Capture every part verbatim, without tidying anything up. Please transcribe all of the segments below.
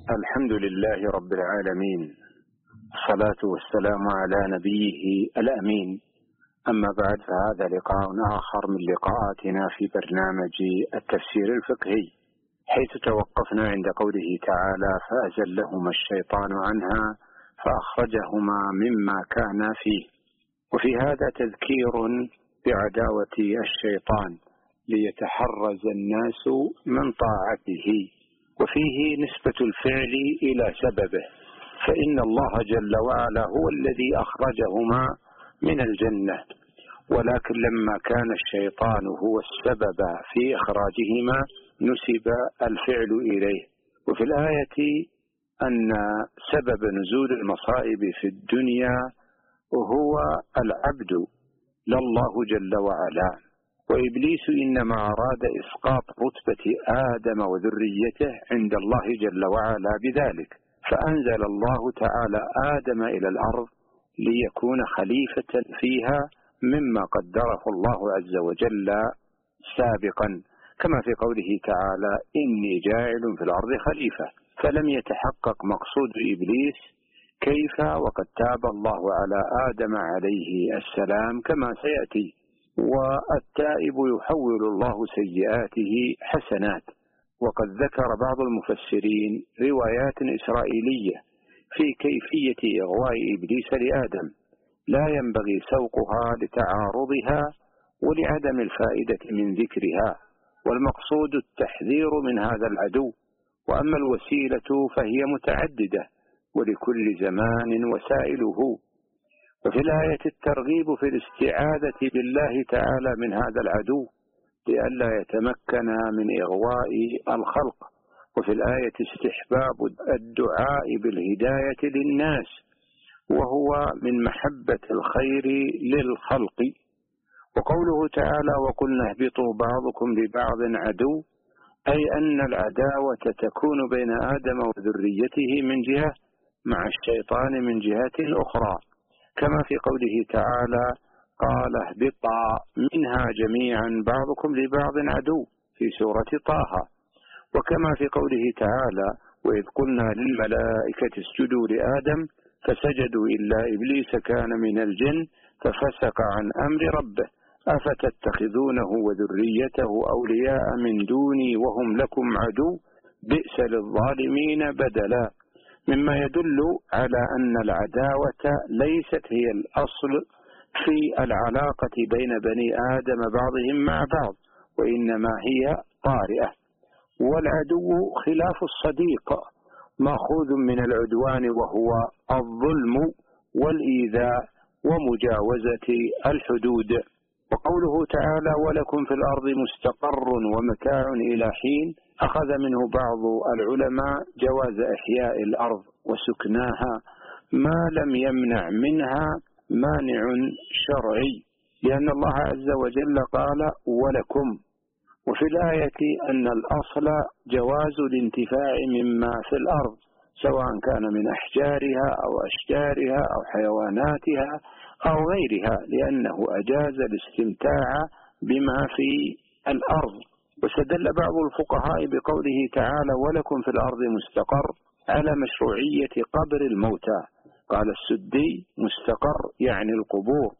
الحمد لله رب العالمين، الصلاة والسلام على نبيه الأمين. أما بعد، فهذا لقاء آخر من لقاءاتنا في برنامج التفسير الفقهي، حيث توقفنا عند قوله تعالى: فأزلهما الشيطان عنها فأخرجهما مما كانا فيه. وفي هذا تذكير بعداوة الشيطان ليتحرز الناس من طاعته، وفيه نسبة الفعل إلى سببه، فإن الله جل وعلا هو الذي أخرجهما من الجنة، ولكن لما كان الشيطان هو السبب في إخراجهما نسب الفعل إليه. وفي الآية أن سبب نزول المصائب في الدنيا هو العبد لا الله جل وعلا، وإبليس إنما أراد إسقاط رتبة آدم وذريته عند الله جل وعلا بذلك، فأنزل الله تعالى آدم إلى الأرض ليكون خليفة فيها مما قدره الله عز وجل سابقا، كما في قوله تعالى: إني جاعل في الأرض خليفة. فلم يتحقق مقصود إبليس كيف وقد تاب الله على آدم عليه السلام كما سيأتي، والتائب يحول الله سيئاته حسنات. وقد ذكر بعض المفسرين روايات إسرائيلية في كيفية إغواء إبليس لآدم، لا ينبغي سوقها لتعارضها ولعدم الفائدة من ذكرها، والمقصود التحذير من هذا العدو. وأما الوسيلة فهي متعددة ولكل زمان وسائله. وفي الآية الترغيب في الاستعاذة بالله تعالى من هذا العدو لئلا يتمكن من إغواء الخلق. وفي الآية استحباب الدعاء بالهداية للناس، وهو من محبة الخير للخلق. وقوله تعالى: وقلنا اهبطوا بعضكم لبعض عدو، أي أن العداوة تكون بين آدم وذريته من جهة مع الشيطان من جهة أخرى، كما في قوله تعالى: قال اهبطا منها جميعا بعضكم لبعض عدو في سورة طه. وكما في قوله تعالى: وإذ قلنا للملائكة اسجدوا لآدم فسجدوا إلا إبليس كان من الجن ففسق عن أمر ربه أفتتخذونه وذريته أولياء من دوني وهم لكم عدو بئس للظالمين بدلا، مما يدل على أن العداوة ليست هي الأصل في العلاقة بين بني آدم بعضهم مع بعض، وإنما هي طارئة. والعدو خلاف الصديق، مأخوذ من العدوان وهو الظلم والإيذاء ومجاوزة الحدود. وقوله تعالى: ولكم في الأرض مستقر ومتاع إلى حين، أخذ منه بعض العلماء جواز إحياء الأرض وسكناها ما لم يمنع منها مانع شرعي، لأن الله عز وجل قال: ولكم. وفي الآية أن الأصل جواز الانتفاع مما في الأرض، سواء كان من أحجارها أو أشجارها أو حيواناتها أو غيرها، لأنه أجاز الاستمتاع بما في الأرض. واستدل بعض الفقهاء بقوله تعالى: ولكم في الأرض مستقر على مشروعية قبر الموتى. قال السدي: مستقر يعني القبور.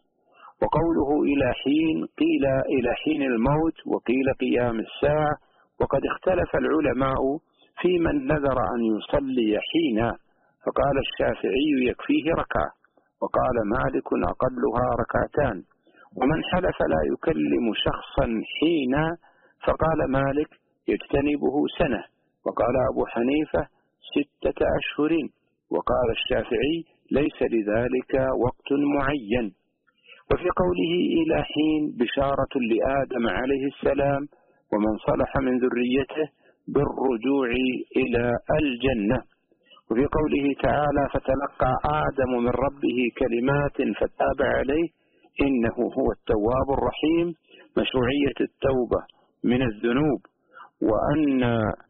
وقوله إلى حين، قيل إلى حين الموت وقيل قيام الساعة. وقد اختلف العلماء في من نذر أن يصلي حينا، فقال الشافعي: يكفيه ركعة، وقال مالك: أقلها ركعتان. ومن حلف لا يكلم شخصا حينا، فقال مالك: يجتنبه سنة، وقال أبو حنيفة: ستة أشهر، وقال الشافعي: ليس لذلك وقت معين. وفي قوله إلى حين بشارة لآدم عليه السلام ومن صلح من ذريته بالرجوع إلى الجنة. وفي قوله تعالى: فتلقى آدم من ربه كلمات فتاب عليه إنه هو التواب الرحيم، مشروعية التوبة من الذنوب، وأن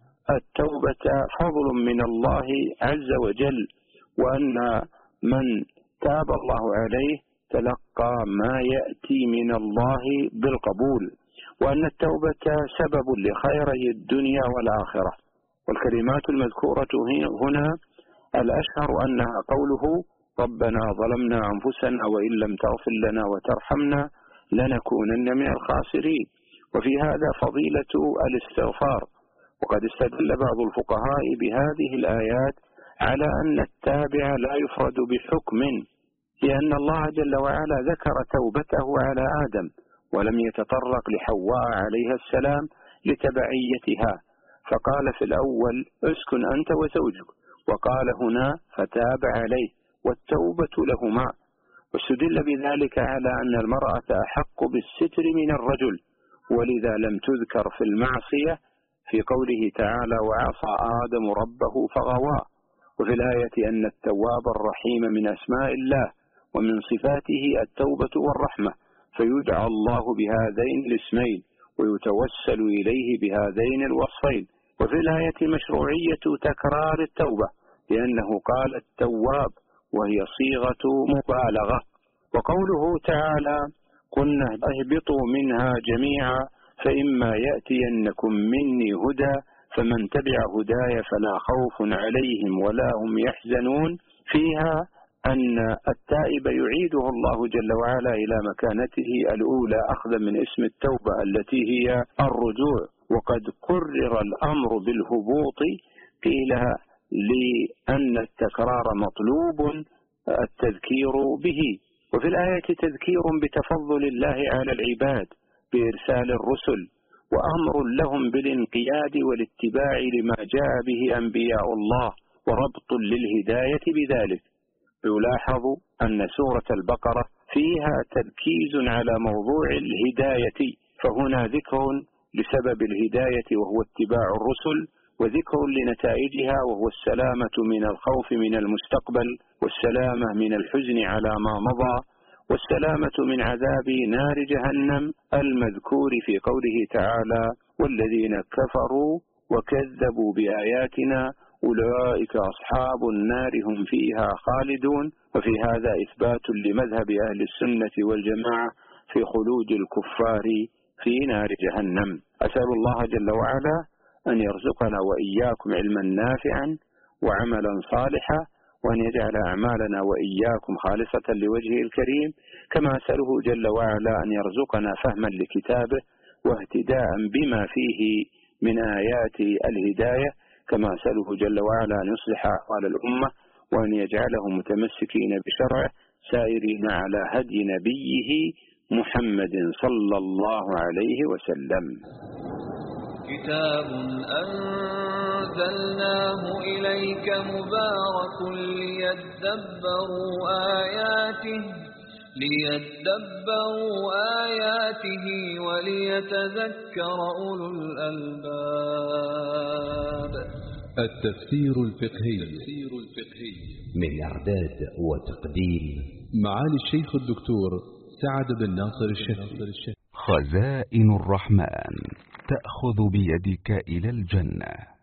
التوبة فضل من الله عز وجل، وأن من تاب الله عليه تلقى ما يأتي من الله بالقبول، وأن التوبة سبب لخيري الدنيا والآخرة. والكلمات المذكورة هنا الأشهر أنها قوله ربنا ظلمنا أنفسنا وإن لم تغفر لنا وترحمنا لنكونن من الخاسرين. وفي هذا فضيلة الاستغفار، وقد استدل بعض الفقهاء بهذه الآيات على أن التابع لا يفرد بحكم، لأن الله جل وعلا ذكر توبته على آدم ولم يتطرق لحواء عليها السلام لتبعيتها، فقال في الأول اسكن أنت وزوجك، وقال هنا فتاب عليه والتوبة لهما. واستدل بذلك على أن المرأة أحق بالستر من الرجل، ولذا لم تذكر في المعصية في قوله تعالى وعصى آدم ربه فغوى. وفي الآية أن التواب الرحيم من أسماء الله ومن صفاته التوبة والرحمة، فيدعى الله بهذين الاسمين ويتوسل إليه بهذين الوصفين. وفي الآية مشروعية تكرار التوبة، لأنه قال التواب وهي صيغة مبالغة. وقوله تعالى قلنا اهبطوا منها جميعا فإما يأتينكم مني هدى فمن تبع هداي فلا خوف عليهم ولا هم يحزنون، فيها أن التائب يعيده الله جل وعلا إلى مكانته الأولى أخذا من اسم التوبة التي هي الرجوع. وقد قرر الأمر بالهبوط قيل لأن التكرار مطلوب التذكير به. وفي الآية تذكير بتفضل الله على العباد بإرسال الرسل وأمر لهم بالانقياد والاتباع لما جاء به أنبياء الله وربط للهداية بذلك. يلاحظ أن سورة البقرة فيها تركيز على موضوع الهداية، فهنا ذكر لسبب الهداية وهو اتباع الرسل، وذكر لنتائجها وهو السلامة من الخوف من المستقبل، والسلامة من الحزن على ما مضى، والسلامة من عذاب نار جهنم المذكور في قوله تعالى والذين كفروا وكذبوا بآياتنا أولئك أصحاب النار هم فيها خالدون. وفي هذا إثبات لمذهب أهل السنة والجماعة في خلود الكفار في نار جهنم. أسأل الله جل وعلا أن يرزقنا وإياكم علما نافعا وعملا صالحا، وأن يجعل أعمالنا وإياكم خالصة لوجهه الكريم، كما أسأله جل وعلا أن يرزقنا فهما لكتابه واهتداء بما فيه من آيات الهداية، كما أسأله جل وعلا أن يصلح أحوال الأمة وأن يجعلهم متمسكين بشرعه سائرين على هدي نبيه محمد صلى الله عليه وسلم. كتاب أنزلناه إليك مبارك ليدبروا آياته ليدبروا آياته وليتذكر أولو الألباب. التفسير الفقهي من إعداد وتقديم معالي الشيخ الدكتور سعد بن ناصر الشهري. خزائن الرحمن تأخذ بيدك إلى الجنة.